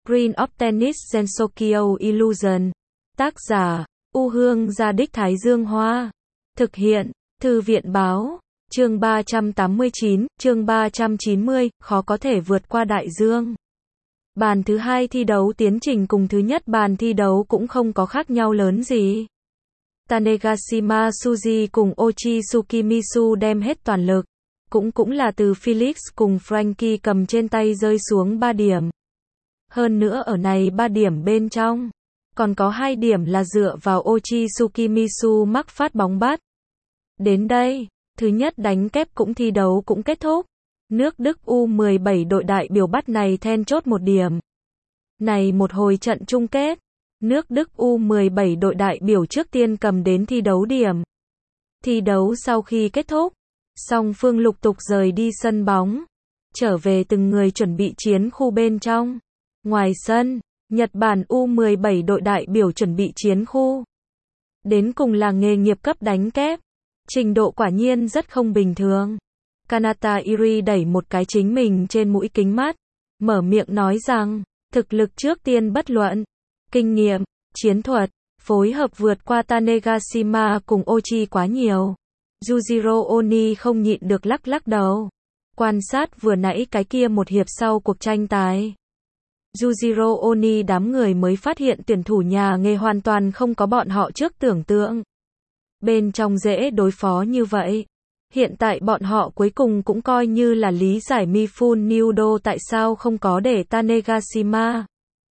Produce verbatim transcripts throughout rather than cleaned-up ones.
Green of Tennis Sensokyo Illusion. Tác giả, U Hương Gia Đích Thái Dương Hoa. Thực hiện, Thư viện Báo. Chương ba trăm tám mươi chín, chương ba trăm chín mươi, khó có thể vượt qua đại dương. Bàn thứ hai thi đấu tiến trình cùng thứ nhất bàn thi đấu cũng không có khác nhau lớn gì. Tanegashima Tsuji cùng Ochi Tsukimisu đem hết toàn lực. Cũng cũng là từ Felix cùng Frankie cầm trên tay rơi xuống ba điểm. Hơn nữa ở này ba điểm bên trong, còn có hai điểm là dựa vào Ochi Tsukimisu mắc phát bóng bắt. Đến đây, thứ nhất đánh kép cũng thi đấu cũng kết thúc. Nước Đức U mười bảy đội đại biểu bắt này then chốt một điểm. Này một hồi trận chung kết, nước Đức U mười bảy đội đại biểu trước tiên cầm đến thi đấu điểm. Thi đấu sau khi kết thúc, song phương lục tục rời đi sân bóng, trở về từng người chuẩn bị chiến khu bên trong. Ngoài sân, Nhật Bản U mười bảy đội đại biểu chuẩn bị chiến khu. Đến cùng là nghề nghiệp cấp đánh kép. Trình độ quả nhiên rất không bình thường. Kanata Iri đẩy một cái chính mình trên mũi kính mắt, mở miệng nói rằng, thực lực trước tiên bất luận, kinh nghiệm, chiến thuật, phối hợp vượt qua Tanegashima cùng Ochi quá nhiều. Yujiro Oni không nhịn được lắc lắc đầu. Quan sát vừa nãy cái kia một hiệp sau cuộc tranh tài. Yujiro Oni đám người mới phát hiện tuyển thủ nhà nghề hoàn toàn không có bọn họ trước tưởng tượng. Bên trong dễ đối phó như vậy. Hiện tại bọn họ cuối cùng cũng coi như là lý giải Mifune Nudo tại sao không có để Tanegashima,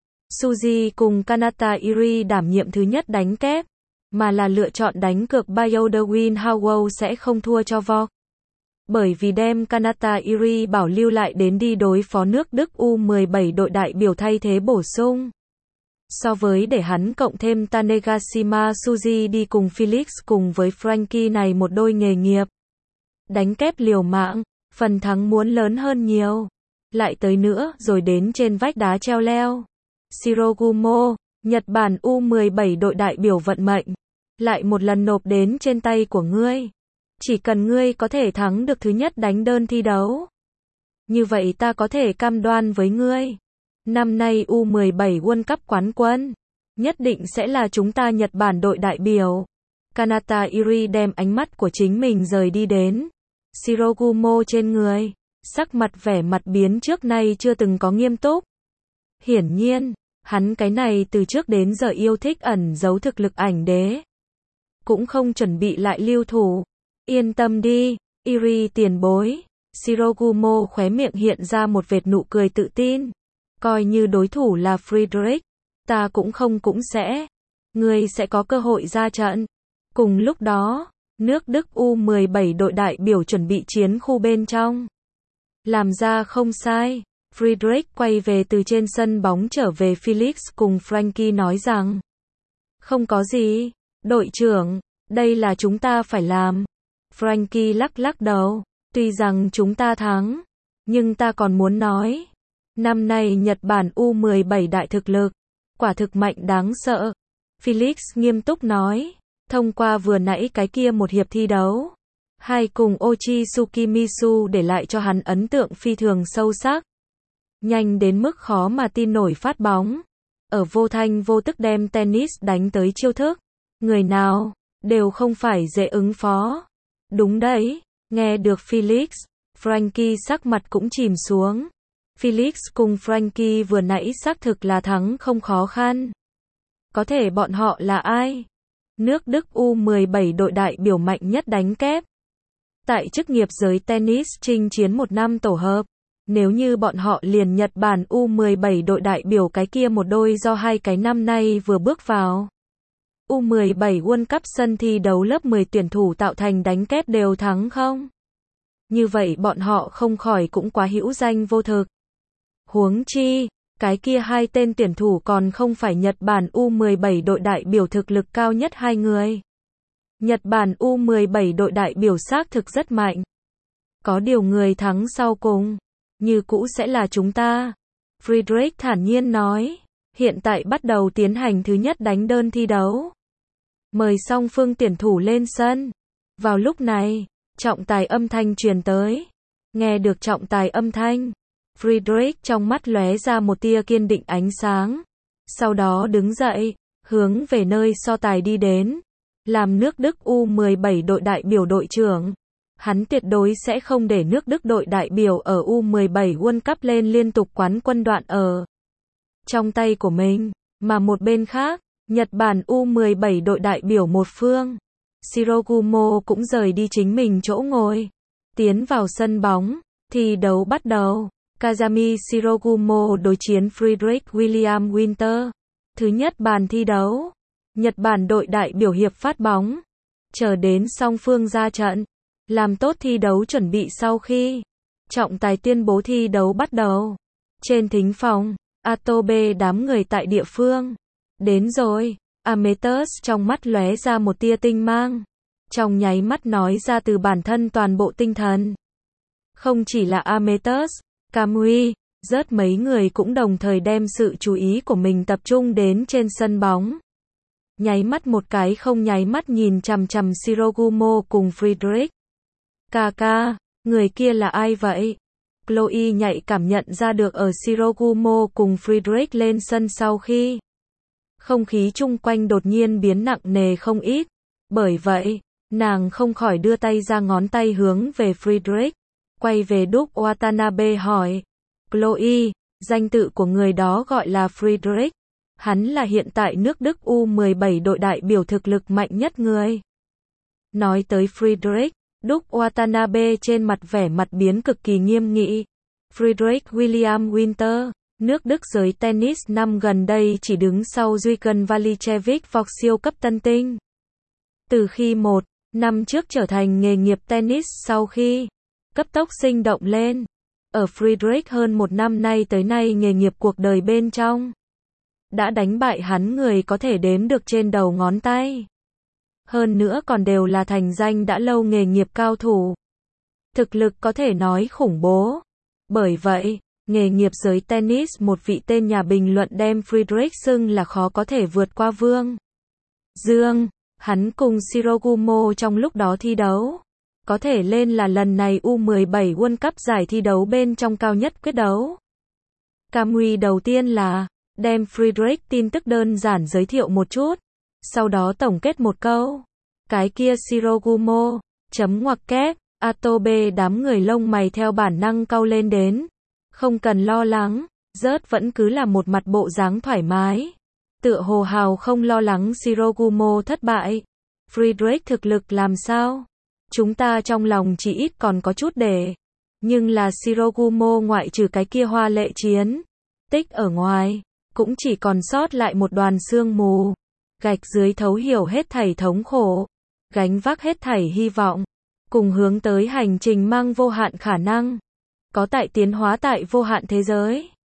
Tsuji cùng Kanata Iri đảm nhiệm thứ nhất đánh kép, mà là lựa chọn đánh cược Bayodawin Howell sẽ không thua cho Vok. Bởi vì đem Kanata Iri bảo lưu lại đến đi đối phó nước Đức U mười bảy đội đại biểu thay thế bổ sung. So với để hắn cộng thêm Tanegashima Tsuji đi cùng Felix cùng với Frankie này một đôi nghề nghiệp. Đánh kép liều mạng, phần thắng muốn lớn hơn nhiều. Lại tới nữa rồi đến trên vách đá treo leo. Shirogumo, Nhật Bản U mười bảy đội đại biểu vận mệnh. Lại một lần nộp đến trên tay của ngươi. Chỉ cần ngươi có thể thắng được thứ nhất đánh đơn thi đấu. Như vậy ta có thể cam đoan với ngươi. Năm nay U mười bảy World Cup quán quân. Nhất định sẽ là chúng ta Nhật Bản đội đại biểu. Kanata Iri đem ánh mắt của chính mình rời đi đến Shirogumo trên người. Sắc mặt vẻ mặt biến trước nay chưa từng có nghiêm túc. Hiển nhiên, hắn cái này từ trước đến giờ yêu thích ẩn giấu thực lực ảnh đế. Cũng không chuẩn bị lại lưu thủ. Yên tâm đi, Iri tiền bối. Shirogumo khóe miệng hiện ra một vệt nụ cười tự tin. Coi như đối thủ là Friedrich, ta cũng không cũng sẽ. Ngươi sẽ có cơ hội ra trận. Cùng lúc đó, nước Đức U mười bảy đội đại biểu chuẩn bị chiến khu bên trong. Làm ra không sai. Friedrich quay về từ trên sân bóng trở về Felix cùng Frankie nói rằng. Không có gì, đội trưởng, đây là chúng ta phải làm. Frankie lắc lắc đầu, tuy rằng chúng ta thắng, nhưng ta còn muốn nói. Năm nay Nhật Bản U mười bảy đại thực lực, quả thực mạnh đáng sợ. Felix nghiêm túc nói, thông qua vừa nãy cái kia một hiệp thi đấu, hai cùng Ochi Tsukimisu để lại cho hắn ấn tượng phi thường sâu sắc. Nhanh đến mức khó mà tin nổi phát bóng. Ở vô thanh vô tức đem tennis đánh tới chiêu thức. Người nào, đều không phải dễ ứng phó. Đúng đấy, nghe được Felix, Frankie sắc mặt cũng chìm xuống. Felix cùng Frankie vừa nãy xác thực là thắng không khó khăn. Có thể bọn họ là ai? Nước Đức U mười bảy đội đại biểu mạnh nhất đánh kép. Tại chức nghiệp giới tennis chinh chiến một năm tổ hợp. Nếu như bọn họ liền Nhật Bản U mười bảy đội đại biểu cái kia một đôi do hai cái năm nay vừa bước vào. U mười bảy World Cup sân thi đấu lớp mười tuyển thủ tạo thành đánh kép đều thắng không? Như vậy bọn họ không khỏi cũng quá hữu danh vô thực. Huống chi, cái kia hai tên tuyển thủ còn không phải Nhật Bản U mười bảy đội đại biểu thực lực cao nhất hai người. Nhật Bản U mười bảy đội đại biểu xác thực rất mạnh. Có điều người thắng sau cùng, như cũ sẽ là chúng ta. Friedrich thản nhiên nói, hiện tại bắt đầu tiến hành thứ nhất đánh đơn thi đấu. Mời song phương tuyển thủ lên sân. Vào lúc này, trọng tài âm thanh truyền tới. Nghe được trọng tài âm thanh, Friedrich trong mắt lóe ra một tia kiên định ánh sáng. Sau đó đứng dậy, hướng về nơi so tài đi đến. Làm nước Đức U mười bảy đội đại biểu đội trưởng, hắn tuyệt đối sẽ không để nước Đức đội đại biểu ở U mười bảy World Cup lên liên tục quán quân đoạn ở trong tay của mình. Mà một bên khác, Nhật Bản U mười bảy đội đại biểu một phương, Shirogumo cũng rời đi chính mình chỗ ngồi, tiến vào sân bóng, thi đấu bắt đầu. Kazami Shirogumo đối chiến Friedrich William Winter. Thứ nhất bàn thi đấu, Nhật Bản đội đại biểu hiệp phát bóng, chờ đến song phương ra trận, làm tốt thi đấu chuẩn bị sau khi trọng tài tuyên bố thi đấu bắt đầu. Trên thính phòng, Atobe đám người tại địa phương, đến rồi, Ametus trong mắt lóe ra một tia tinh mang, trong nháy mắt nói ra từ bản thân toàn bộ tinh thần. Không chỉ là Ametus, Kamui, rất mấy người cũng đồng thời đem sự chú ý của mình tập trung đến trên sân bóng. Nháy mắt một cái không nháy mắt nhìn chằm chằm Shirogumo cùng Friedrich. Kaka, người kia là ai vậy? Chloe nhạy cảm nhận ra được ở Shirogumo cùng Friedrich lên sân sau khi không khí chung quanh đột nhiên biến nặng nề không ít. Bởi vậy, nàng không khỏi đưa tay ra ngón tay hướng về Friedrich. Quay về Duke Watanabe hỏi. Chloe, danh tự của người đó gọi là Friedrich. Hắn là hiện tại nước Đức U mười bảy đội đại biểu thực lực mạnh nhất người. Nói tới Friedrich, Duke Watanabe trên mặt vẻ mặt biến cực kỳ nghiêm nghị. Friedrich William Winter, nước Đức giới tennis năm gần đây chỉ đứng sau Dugan Valichevich vào siêu cấp tân tinh. Từ khi một năm trước trở thành nghề nghiệp tennis sau khi cấp tốc sinh động lên, ở Friedrich hơn một năm nay tới nay nghề nghiệp cuộc đời bên trong đã đánh bại hắn người có thể đếm được trên đầu ngón tay. Hơn nữa còn đều là thành danh đã lâu nghề nghiệp cao thủ. Thực lực có thể nói khủng bố. Bởi vậy, nghề nghiệp giới tennis một vị tên nhà bình luận đem Friedrich xưng là khó có thể vượt qua Vương Dương. Hắn cùng Shirogumo trong lúc đó thi đấu, có thể lên là lần này U mười bảy World Cup giải thi đấu bên trong cao nhất quyết đấu. Kamui đầu tiên là đem Friedrich tin tức đơn giản giới thiệu một chút, sau đó tổng kết một câu. Cái kia Shirogumo, chấm ngoặc kép, Atobe đám người lông mày theo bản năng cau lên đến. Không cần lo lắng, rớt vẫn cứ là một mặt bộ dáng thoải mái. Tựa hồ hào không lo lắng Shirogumo thất bại. Friedrich thực lực làm sao? Chúng ta trong lòng chỉ ít còn có chút để. Nhưng là Shirogumo ngoại trừ cái kia hoa lệ chiến tích ở ngoài, cũng chỉ còn sót lại một đoàn sương mù. Gạch dưới thấu hiểu hết thảy thống khổ, gánh vác hết thảy hy vọng, cùng hướng tới hành trình mang vô hạn khả năng, có tại tiến hóa tại vô hạn thế giới.